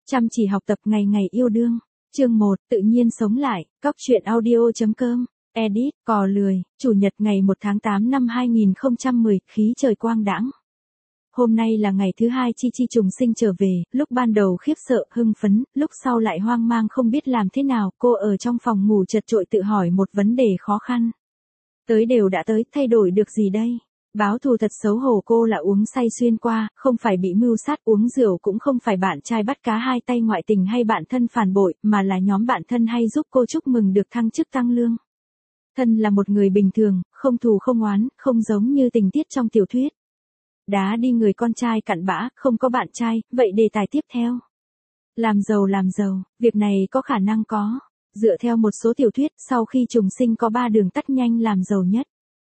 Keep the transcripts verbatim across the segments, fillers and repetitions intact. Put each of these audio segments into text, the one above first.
Chăm chỉ học tập ngày ngày yêu đương. Chương một, tự nhiên sống lại, cóc truyện audio.com, edit, cò lười, Chủ nhật ngày một tháng tám năm hai nghìn không trăm mười, khí trời quang đãng. Hôm nay là ngày thứ hai Chi Chi trùng sinh trở về, lúc ban đầu khiếp sợ, hưng phấn, lúc sau lại hoang mang không biết làm thế nào, cô ở trong phòng ngủ chật chội tự hỏi một vấn đề khó khăn. Tới đều đã tới, thay đổi được gì đây? Báo thù thật xấu hổ, cô là uống say xuyên qua, không phải bị mưu sát, uống rượu cũng không phải bạn trai bắt cá hai tay ngoại tình hay bạn thân phản bội, mà là nhóm bạn thân hay giúp cô chúc mừng được thăng chức tăng lương. Thân là một người bình thường, không thù không oán, không giống như tình tiết trong tiểu thuyết. Đá đi người con trai cặn bã, không có bạn trai, vậy đề tài tiếp theo. Làm giàu làm giàu, việc này có khả năng có. Dựa theo một số tiểu thuyết, sau khi trùng sinh có ba đường tắt nhanh làm giàu nhất.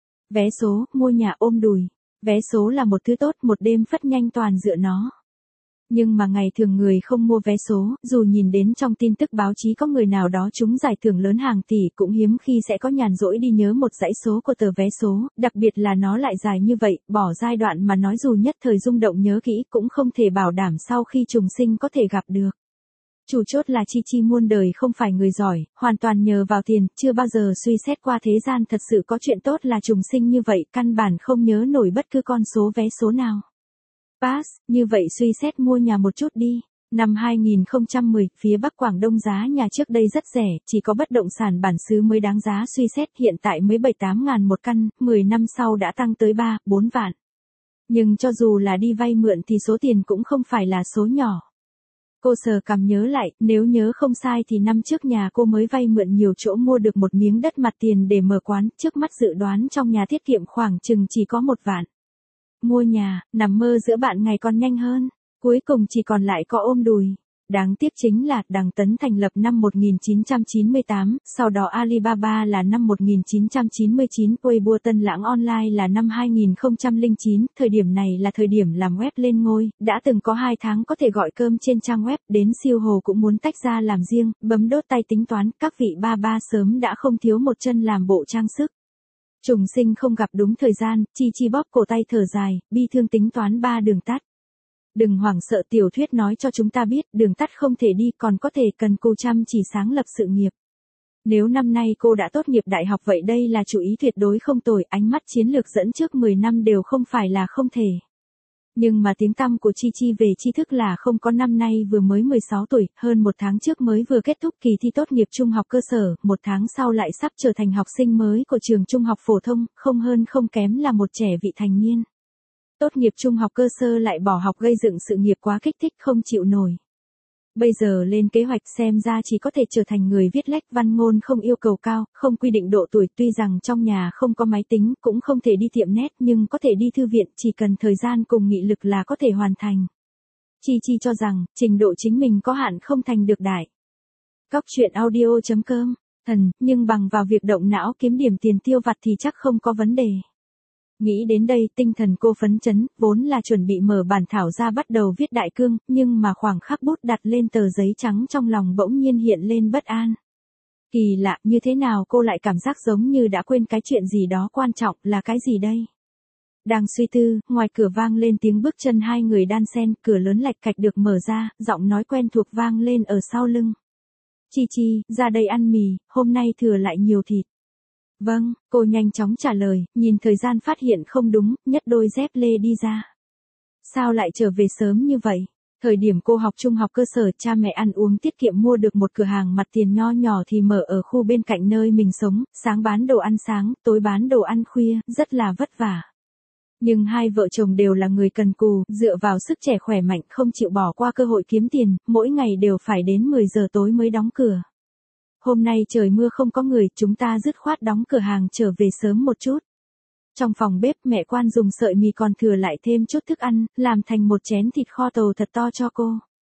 Vé số, mua nhà ôm đùi. Vé số là một thứ tốt, một đêm phất nhanh toàn dựa nó. Nhưng mà ngày thường người không mua vé số, dù nhìn đến trong tin tức báo chí có người nào đó trúng giải thưởng lớn hàng tỷ, cũng hiếm khi sẽ có nhàn rỗi đi nhớ một dãy số của tờ vé số, đặc biệt là nó lại dài như vậy, bỏ giai đoạn mà nói dù nhất thời rung động nhớ kỹ cũng không thể bảo đảm sau khi trùng sinh có thể gặp được. Chủ chốt là Chi Chi muôn đời không phải người giỏi, hoàn toàn nhờ vào tiền, chưa bao giờ suy xét qua thế gian thật sự có chuyện tốt là trùng sinh như vậy, căn bản không nhớ nổi bất cứ con số vé số nào. Pass, như vậy suy xét mua nhà một chút đi. Năm hai nghìn không trăm mười, phía Bắc Quảng Đông giá nhà trước đây rất rẻ, chỉ có bất động sản bản xứ mới đáng giá suy xét, hiện tại mới bảy tám ngàn một căn, mười năm sau đã tăng tới ba, bốn vạn. Nhưng cho dù là đi vay mượn thì số tiền cũng không phải là số nhỏ. Cô sờ cằm nhớ lại, nếu nhớ không sai thì năm trước nhà cô mới vay mượn nhiều chỗ mua được một miếng đất mặt tiền để mở quán, trước mắt dự đoán trong nhà tiết kiệm khoảng chừng chỉ có một vạn. Mua nhà, nằm mơ giữa bạn ngày còn nhanh hơn, cuối cùng chỉ còn lại có ôm đùi. Đáng tiếc chính là, Đằng Tấn thành lập năm một nghìn chín trăm chín mươi tám, sau đó Alibaba là năm một nghìn chín trăm chín mươi chín, Weibo Tân Lãng Online là năm hai nghìn không trăm lẻ chín, thời điểm này là thời điểm làm web lên ngôi, đã từng có hai tháng có thể gọi cơm trên trang web, đến siêu hồ cũng muốn tách ra làm riêng, bấm đốt tay tính toán, các vị ba ba sớm đã không thiếu một chân làm bộ trang sức. Trùng sinh không gặp đúng thời gian, Chi Chi bóp cổ tay thở dài, bi thương tính toán ba đường tắt. Đừng hoảng sợ, tiểu thuyết nói cho chúng ta biết, đường tắt không thể đi, còn có thể cần cô chăm chỉ sáng lập sự nghiệp. Nếu năm nay cô đã tốt nghiệp đại học vậy đây là chủ ý tuyệt đối không tồi, ánh mắt chiến lược dẫn trước mười năm đều không phải là không thể. Nhưng mà tiếng tăm của Chi Chi về tri thức là không có, năm nay vừa mới mười sáu tuổi, hơn một tháng trước mới vừa kết thúc kỳ thi tốt nghiệp trung học cơ sở, một tháng sau lại sắp trở thành học sinh mới của trường trung học phổ thông, không hơn không kém là một trẻ vị thành niên. Tốt nghiệp trung học cơ sở lại bỏ học gây dựng sự nghiệp quá kích thích không chịu nổi. Bây giờ lên kế hoạch xem ra chỉ có thể trở thành người viết lách văn ngôn không yêu cầu cao, không quy định độ tuổi, tuy rằng trong nhà không có máy tính, cũng không thể đi tiệm nét nhưng có thể đi thư viện, chỉ cần thời gian cùng nghị lực là có thể hoàn thành. Chi Chi cho rằng, trình độ chính mình có hạn không thành được đại. Cóc truyện audio.com, thần, nhưng bằng vào việc động não kiếm điểm tiền tiêu vặt thì chắc không có vấn đề. Nghĩ đến đây, tinh thần cô phấn chấn, vốn là chuẩn bị mở bản thảo ra bắt đầu viết đại cương, nhưng mà khoảng khắc bút đặt lên tờ giấy trắng trong lòng bỗng nhiên hiện lên bất an. Kỳ lạ, như thế nào cô lại cảm giác giống như đã quên cái chuyện gì đó quan trọng, là cái gì đây? Đang suy tư, ngoài cửa vang lên tiếng bước chân hai người đan xen, cửa lớn lạch cạch được mở ra, giọng nói quen thuộc vang lên ở sau lưng. Chi Chi, ra đây ăn mì, hôm nay thừa lại nhiều thịt. Vâng, cô nhanh chóng trả lời, nhìn thời gian phát hiện không đúng, nhất đôi dép lê đi ra. Sao lại trở về sớm như vậy? Thời điểm cô học trung học cơ sở, cha mẹ ăn uống tiết kiệm mua được một cửa hàng mặt tiền nho nhỏ thì mở ở khu bên cạnh nơi mình sống, sáng bán đồ ăn sáng, tối bán đồ ăn khuya, rất là vất vả. Nhưng hai vợ chồng đều là người cần cù, dựa vào sức trẻ khỏe mạnh không chịu bỏ qua cơ hội kiếm tiền, mỗi ngày đều phải đến mười giờ tối mới đóng cửa. Hôm nay trời mưa không có người, chúng ta dứt khoát đóng cửa hàng trở về sớm một chút. Trong phòng bếp, mẹ Quan dùng sợi mì còn thừa lại thêm chút thức ăn, làm thành một chén thịt kho tàu thật to cho cô.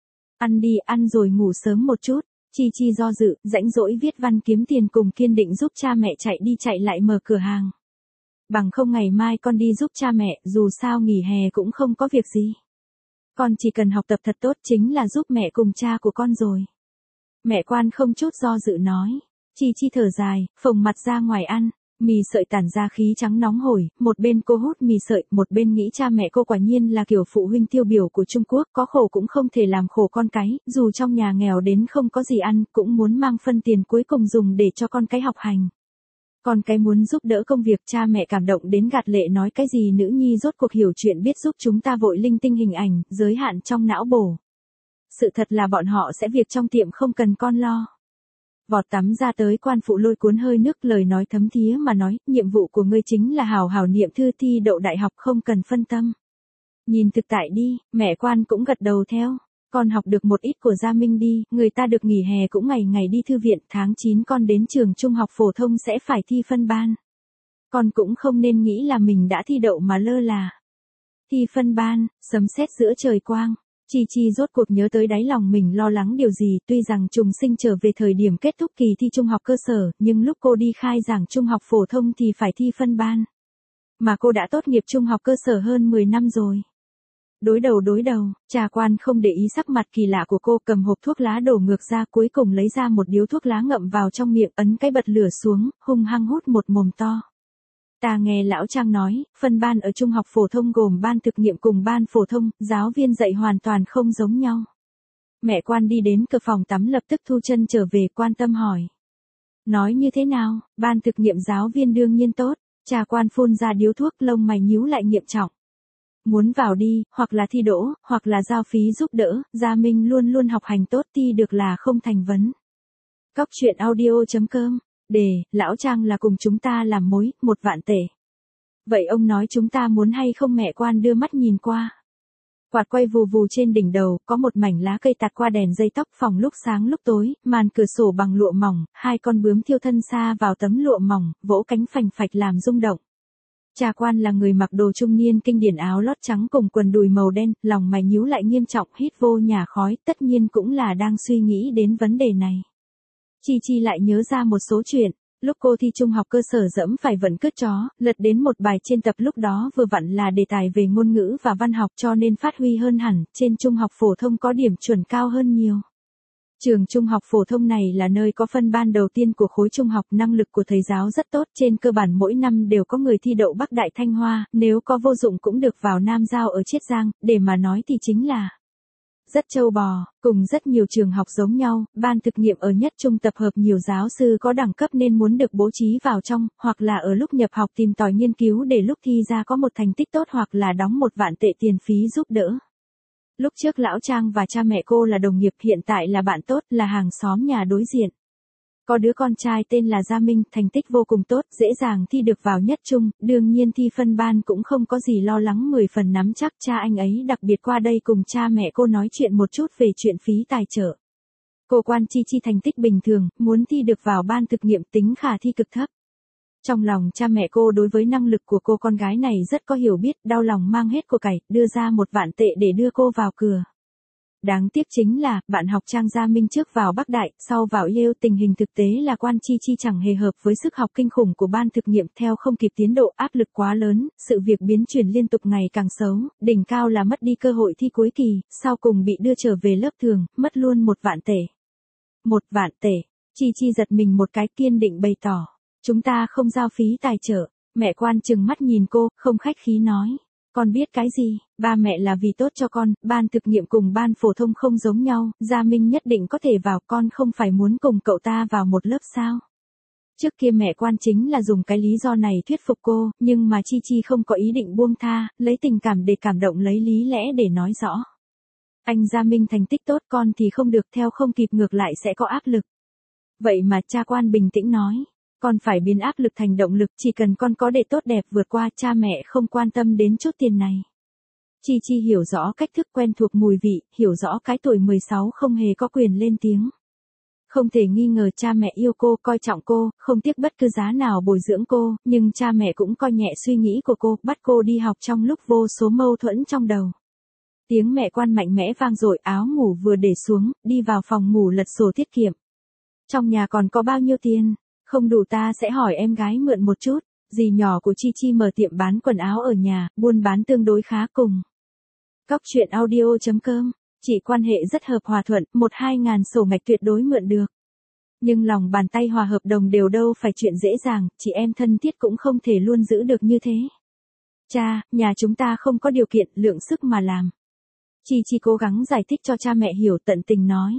Ăn đi, ăn rồi ngủ sớm một chút. Chi Chi do dự, rãnh rỗi viết văn kiếm tiền cùng kiên định giúp cha mẹ chạy đi chạy lại mở cửa hàng. Bằng không ngày mai con đi giúp cha mẹ, dù sao nghỉ hè cũng không có việc gì. Con chỉ cần học tập thật tốt chính là giúp mẹ cùng cha của con rồi. Mẹ Quan không chút do dự nói. Chi Chi thở dài, phồng mặt ra ngoài ăn. Mì sợi tản ra khí trắng nóng hổi, một bên cô hút mì sợi, một bên nghĩ cha mẹ cô quả nhiên là kiểu phụ huynh tiêu biểu của Trung Quốc, có khổ cũng không thể làm khổ con cái, dù trong nhà nghèo đến không có gì ăn, cũng muốn mang phân tiền cuối cùng dùng để cho con cái học hành. Con cái muốn giúp đỡ công việc, cha mẹ cảm động đến gạt lệ nói cái gì nữ nhi rốt cuộc hiểu chuyện biết giúp chúng ta vội linh tinh hình ảnh, giới hạn trong não bổ. Sự thật là bọn họ sẽ việc trong tiệm không cần con lo. Vọt tắm ra tới quan phụ lôi cuốn hơi nước lời nói thấm thía mà nói, nhiệm vụ của ngươi chính là hào hào niệm thư thi đậu đại học không cần phân tâm. Nhìn thực tại đi, mẹ quan cũng gật đầu theo. Con học được một ít của Gia Minh đi, người ta được nghỉ hè cũng ngày ngày đi thư viện, tháng chín con đến trường trung học phổ thông sẽ phải thi phân ban. Con cũng không nên nghĩ là mình đã thi đậu mà lơ là. Thi phân ban, sấm sét giữa trời quang. Chi Chi rốt cuộc nhớ tới đáy lòng mình lo lắng điều gì, tuy rằng trùng sinh trở về thời điểm kết thúc kỳ thi trung học cơ sở, nhưng lúc cô đi khai giảng trung học phổ thông thì phải thi phân ban. Mà cô đã tốt nghiệp trung học cơ sở hơn mười năm rồi. Đối đầu đối đầu, trà quan không để ý sắc mặt kỳ lạ của cô, cầm hộp thuốc lá đổ ngược ra, cuối cùng lấy ra một điếu thuốc lá ngậm vào trong miệng, ấn cái bật lửa xuống, hung hăng hút một mồm to. Ta nghe lão Trang nói, phân ban ở trung học phổ thông gồm ban thực nghiệm cùng ban phổ thông, giáo viên dạy hoàn toàn không giống nhau. Mẹ quan đi đến cửa phòng tắm lập tức thu chân trở về, quan tâm hỏi. Nói như thế nào, ban thực nghiệm giáo viên đương nhiên tốt, trà quan phun ra điếu thuốc, lông mày nhíu lại nghiêm trọng. Muốn vào đi, hoặc là thi đỗ, hoặc là giao phí giúp đỡ, Gia Minh luôn luôn học hành tốt, thi được là không thành vấn. Cóc truyện audio chấm com, đề, lão Trang là cùng chúng ta làm mối, một vạn tệ. Vậy ông nói chúng ta muốn hay không? Mẹ quan đưa mắt nhìn qua. Quạt quay vù vù trên đỉnh đầu, có một mảnh lá cây tạt qua đèn dây tóc, phòng lúc sáng lúc tối, màn cửa sổ bằng lụa mỏng, hai con bướm thiêu thân xa vào tấm lụa mỏng, vỗ cánh phành phạch làm rung động. Trà quan là người mặc đồ trung niên kinh điển, áo lót trắng cùng quần đùi màu đen, lòng mày nhíu lại nghiêm trọng, hít vô nhả khói, tất nhiên cũng là đang suy nghĩ đến vấn đề này. Chi Chi lại nhớ ra một số chuyện, lúc cô thi trung học cơ sở dẫm phải vận cướp chó, lật đến một bài trên tập, lúc đó vừa vặn là đề tài về ngôn ngữ và văn học cho nên phát huy hơn hẳn, trên trung học phổ thông có điểm chuẩn cao hơn nhiều. Trường trung học phổ thông này là nơi có phân ban đầu tiên của khối trung học, năng lực của thầy giáo rất tốt, trên cơ bản mỗi năm đều có người thi đậu Bắc Đại Thanh Hoa, nếu có vô dụng cũng được vào Nam Giao ở Chiết Giang, để mà nói thì chính là rất trâu bò, cùng rất nhiều trường học giống nhau, ban thực nghiệm ở nhất trung tập hợp nhiều giáo sư có đẳng cấp nên muốn được bố trí vào trong, hoặc là ở lúc nhập học tìm tòi nghiên cứu để lúc thi ra có một thành tích tốt, hoặc là đóng một vạn tệ tiền phí giúp đỡ. Lúc trước lão Trang và cha mẹ cô là đồng nghiệp, hiện tại là bạn tốt, là hàng xóm nhà đối diện. Có đứa con trai tên là Gia Minh, thành tích vô cùng tốt, dễ dàng thi được vào nhất trung, đương nhiên thi phân ban cũng không có gì lo lắng, mười phần nắm chắc. Cha anh ấy đặc biệt qua đây cùng cha mẹ cô nói chuyện một chút về chuyện phí tài trợ. Cô quan Chi Chi thành tích bình thường, muốn thi được vào ban thực nghiệm, tính khả thi cực thấp. Trong lòng cha mẹ cô đối với năng lực của cô con gái này rất có hiểu biết, đau lòng mang hết của cải, đưa ra một vạn tệ để đưa cô vào cửa. Đáng tiếc chính là, bạn học Trang Gia Minh trước vào Bắc Đại, sau vào Yale, tình hình thực tế là quan Chi Chi chẳng hề hợp với sức học kinh khủng của ban thực nghiệm, theo không kịp tiến độ, áp lực quá lớn, sự việc biến chuyển liên tục ngày càng xấu, đỉnh cao là mất đi cơ hội thi cuối kỳ, sau cùng bị đưa trở về lớp thường, mất luôn một vạn tệ. Một vạn tệ, Chi Chi giật mình một cái, kiên định bày tỏ, chúng ta không giao phí tài trợ. Mẹ quan trừng mắt nhìn cô, không khách khí nói. Con biết cái gì, ba mẹ là vì tốt cho con, ban thực nghiệm cùng ban phổ thông không giống nhau, Gia Minh nhất định có thể vào, con không phải muốn cùng cậu ta vào một lớp sao? Trước kia mẹ quan chính là dùng cái lý do này thuyết phục cô, nhưng mà Chi Chi không có ý định buông tha, lấy tình cảm để cảm động, lấy lý lẽ để nói rõ. Anh Gia Minh thành tích tốt, con thì không được, theo không kịp ngược lại sẽ có áp lực. Vậy mà cha quan bình tĩnh nói. Con phải biến áp lực thành động lực, chỉ cần con có để tốt đẹp vượt qua, cha mẹ không quan tâm đến chút tiền này. Chi Chi hiểu rõ cách thức, quen thuộc mùi vị, hiểu rõ cái tuổi mười sáu không hề có quyền lên tiếng. Không thể nghi ngờ cha mẹ yêu cô, coi trọng cô, không tiếc bất cứ giá nào bồi dưỡng cô, nhưng cha mẹ cũng coi nhẹ suy nghĩ của cô, bắt cô đi học trong lúc vô số mâu thuẫn trong đầu. Tiếng mẹ quan mạnh mẽ vang dội, áo ngủ vừa để xuống, đi vào phòng ngủ lật sổ tiết kiệm. Trong nhà còn có bao nhiêu tiền? Không đủ ta sẽ hỏi em gái mượn một chút. Dì nhỏ của Chi Chi mở tiệm bán quần áo ở nhà, buôn bán tương đối khá cùng. Cóc truyện audio chấm com, chị quan hệ rất hợp hòa thuận, một hai ngàn sổ ngạch tuyệt đối mượn được. Nhưng lòng bàn tay hòa hợp đồng đều đâu phải chuyện dễ dàng, chị em thân thiết cũng không thể luôn giữ được như thế. Cha, nhà chúng ta không có điều kiện, lượng sức mà làm. Chi Chi cố gắng giải thích cho cha mẹ hiểu, tận tình nói.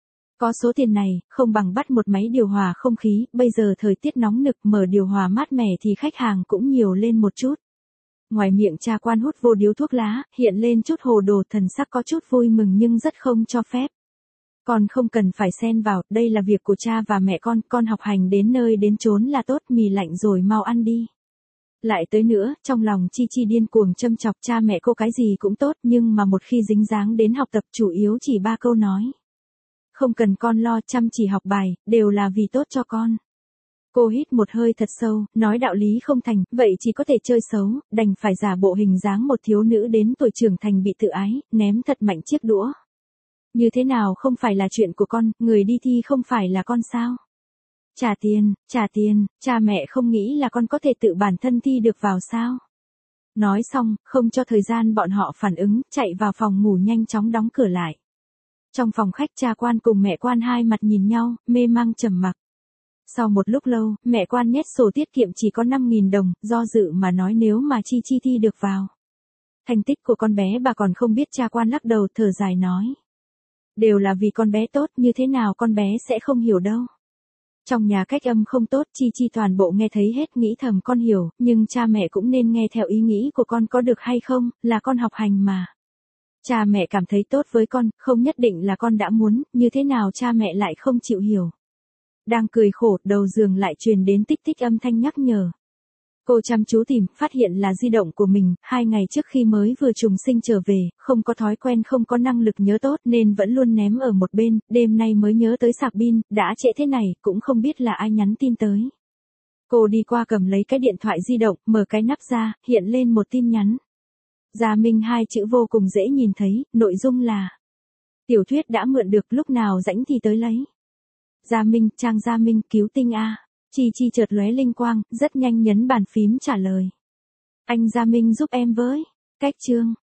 Có số tiền này, không bằng bắt một máy điều hòa không khí, bây giờ thời tiết nóng nực mở điều hòa mát mẻ thì khách hàng cũng nhiều lên một chút. Ngoài miệng cha quan hút vô điếu thuốc lá, hiện lên chút hồ đồ, thần sắc có chút vui mừng nhưng rất không cho phép. Con không cần phải xen vào, đây là việc của cha và mẹ con, con học hành đến nơi đến chốn là tốt, mì lạnh rồi mau ăn đi. Lại tới nữa, trong lòng Chi Chi điên cuồng châm chọc, cha mẹ cô cái gì cũng tốt, nhưng mà một khi dính dáng đến học tập chủ yếu chỉ ba câu nói. Không cần con lo, chăm chỉ học bài, đều là vì tốt cho con. Cô hít một hơi thật sâu, nói đạo lý không thành, vậy chỉ có thể chơi xấu, đành phải giả bộ hình dáng một thiếu nữ đến tuổi trưởng thành bị tự ái, ném thật mạnh chiếc đũa. Như thế nào không phải là chuyện của con, người đi thi không phải là con sao? Trả tiền, trả tiền, cha mẹ không nghĩ là con có thể tự bản thân thi được vào sao? Nói xong, không cho thời gian bọn họ phản ứng, chạy vào phòng ngủ nhanh chóng đóng cửa lại. Trong phòng khách cha quan cùng mẹ quan hai mặt nhìn nhau, mê mang trầm mặc. Sau một lúc lâu, mẹ quan nhét sổ tiết kiệm chỉ có năm nghìn đồng, do dự mà nói nếu mà Chi Chi thi được vào. Thành tích của con bé bà còn không biết, cha quan lắc đầu thở dài nói. Đều là vì con bé tốt, như thế nào con bé sẽ không hiểu đâu. Trong nhà cách âm không tốt, Chi Chi toàn bộ nghe thấy hết, nghĩ thầm con hiểu, nhưng cha mẹ cũng nên nghe theo ý nghĩ của con có được hay không, là con học hành mà. Cha mẹ cảm thấy tốt với con, không nhất định là con đã muốn, như thế nào cha mẹ lại không chịu hiểu. Đang cười khổ, đầu giường lại truyền đến tích tích âm thanh nhắc nhở. Cô chăm chú tìm, phát hiện là di động của mình, hai ngày trước khi mới vừa trùng sinh trở về, không có thói quen không có năng lực nhớ tốt nên vẫn luôn ném ở một bên, đêm nay mới nhớ tới sạc pin, đã trễ thế này, cũng không biết là ai nhắn tin tới. Cô đi qua cầm lấy cái điện thoại di động, mở cái nắp ra, hiện lên một tin nhắn. Gia Minh, hai chữ vô cùng dễ nhìn thấy, nội dung là tiểu thuyết đã mượn được, lúc nào rảnh thì tới lấy. Gia Minh, Trang Gia Minh, cứu tinh a. Chi Chi chợt lóe linh quang, rất nhanh nhấn bàn phím trả lời. Anh Gia Minh giúp em với. Cách chương.